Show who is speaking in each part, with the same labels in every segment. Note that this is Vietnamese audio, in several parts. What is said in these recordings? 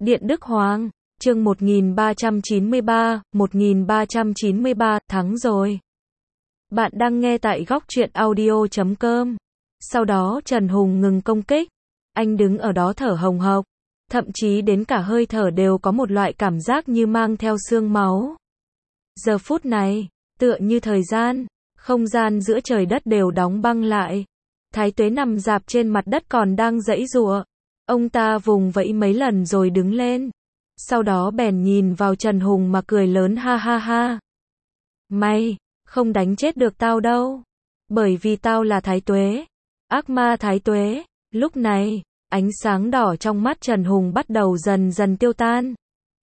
Speaker 1: Điện Đức Hoàng, chương 1393, thắng rồi. Bạn đang nghe tại góc truyện audio.com. Sau đó Trần Hùng ngừng công kích. Anh đứng ở đó thở hồng hộc. Thậm chí đến cả hơi thở đều có một loại cảm giác như mang theo xương máu. Giờ phút này, tựa như thời gian, không gian giữa trời đất đều đóng băng lại. Thái Tuế nằm rạp trên mặt đất còn đang giãy giụa. Ông ta vùng vẫy mấy lần rồi đứng lên. Sau đó bèn nhìn vào Trần Hùng mà cười lớn ha ha ha. Mày, không đánh chết được tao đâu. Bởi vì tao là Thái Tuế. Ác ma Thái Tuế. Lúc này, ánh sáng đỏ trong mắt Trần Hùng bắt đầu dần dần tiêu tan.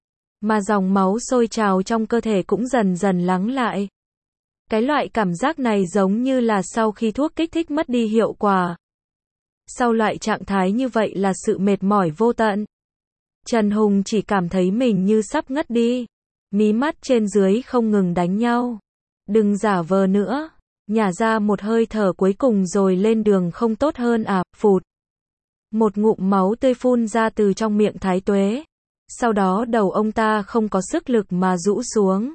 Speaker 1: Mà dòng máu sôi trào trong cơ thể cũng dần dần lắng lại. Cái loại cảm giác này giống như là sau khi thuốc kích thích mất đi hiệu quả. Sau loại trạng thái như vậy là sự mệt mỏi vô tận. Trần Hùng chỉ cảm thấy mình như sắp ngất đi. Mí mắt trên dưới không ngừng đánh nhau. Đừng giả vờ nữa. Nhả ra một hơi thở cuối cùng rồi lên đường không tốt hơn à, phụt. Một ngụm máu tươi phun ra từ trong miệng Thái Tuế. Sau đó đầu ông ta không có sức lực mà rũ xuống.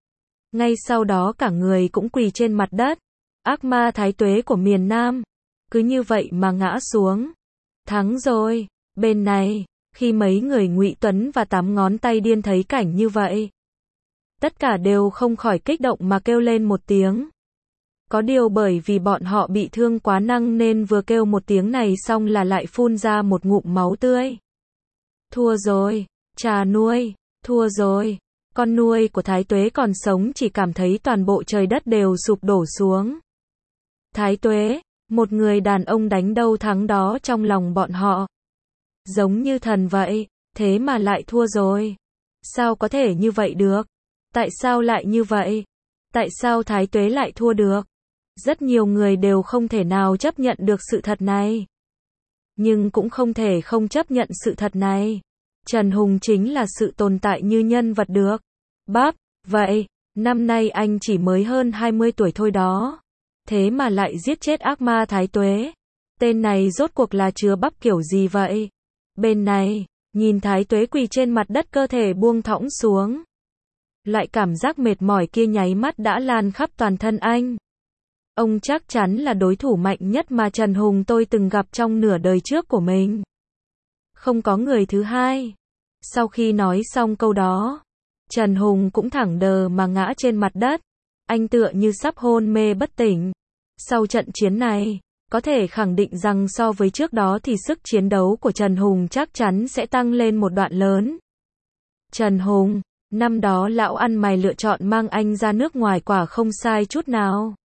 Speaker 1: Ngay sau đó cả người cũng quỳ trên mặt đất. Ác ma Thái Tuế của miền Nam. Cứ như vậy mà ngã xuống. Thắng rồi. Bên này, khi mấy người Ngụy Tuấn và Tám Ngón Tay Điên thấy cảnh như vậy, tất cả đều không khỏi kích động mà kêu lên một tiếng. Có điều bởi vì bọn họ bị thương quá nặng nên vừa kêu một tiếng này xong là lại phun ra một ngụm máu tươi. Thua rồi, cha nuôi, thua rồi. Con nuôi của Thái Tuế còn sống chỉ cảm thấy toàn bộ trời đất đều sụp đổ xuống. Thái Tuế, một người đàn ông đánh đâu thắng đó trong lòng bọn họ. Giống như thần vậy, thế mà lại thua rồi. Sao có thể như vậy được? Tại sao lại như vậy? Tại sao Thái Tuế lại thua được? Rất nhiều người đều không thể nào chấp nhận được sự thật này. Nhưng cũng không thể không chấp nhận sự thật này. Trần Hùng chính là sự tồn tại như nhân vật được. Bắp, vậy, năm nay anh chỉ mới hơn 20 tuổi thôi đó. Thế mà lại giết chết ác ma Thái Tuế. Tên này rốt cuộc là chứa bắp kiểu gì vậy? Bên này, nhìn Thái Tuế quỳ trên mặt đất cơ thể buông thõng xuống. Loại cảm giác mệt mỏi kia nháy mắt đã lan khắp toàn thân anh. Ông chắc chắn là đối thủ mạnh nhất mà Trần Hùng tôi từng gặp trong nửa đời trước của mình. Không có người thứ hai. Sau khi nói xong câu đó, Trần Hùng cũng thẳng đờ mà ngã trên mặt đất. Anh tựa như sắp hôn mê bất tỉnh. Sau trận chiến này, có thể khẳng định rằng so với trước đó thì sức chiến đấu của Trần Hùng chắc chắn sẽ tăng lên một đoạn lớn. Trần Hùng, năm đó lão ăn mày lựa chọn mang anh ra nước ngoài quả không sai chút nào.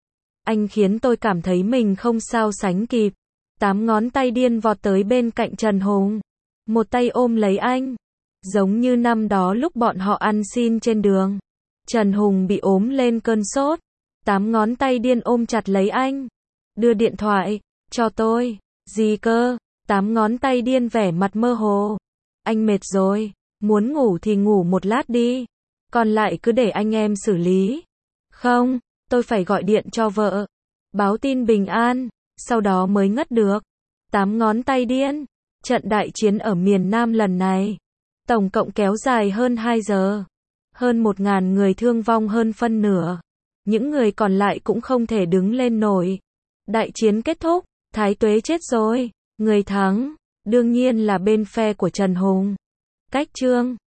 Speaker 1: Anh khiến tôi cảm thấy mình không sao sánh kịp. Tám Ngón Tay Điên vọt tới bên cạnh Trần Hùng. Một tay ôm lấy anh. Giống như năm đó lúc bọn họ ăn xin trên đường. Trần Hùng bị ốm lên cơn sốt. Tám Ngón Tay Điên ôm chặt lấy anh. Đưa điện thoại, cho tôi. Gì cơ? Tám Ngón Tay Điên vẻ mặt mơ hồ. Anh mệt rồi, muốn ngủ thì ngủ một lát đi. Còn lại cứ để anh em xử lý. Không, tôi phải gọi điện cho vợ. Báo tin bình an, sau đó mới ngất được. Tám Ngón Tay Điên. Trận đại chiến ở miền Nam lần này, tổng cộng kéo dài hơn 2 giờ. Hơn 1.000 người thương vong hơn phân nửa. Những người còn lại cũng không thể đứng lên nổi. Đại chiến kết thúc, Thái Tuế chết rồi. Người thắng, đương nhiên là bên phe của Trần Hùng. Cách chương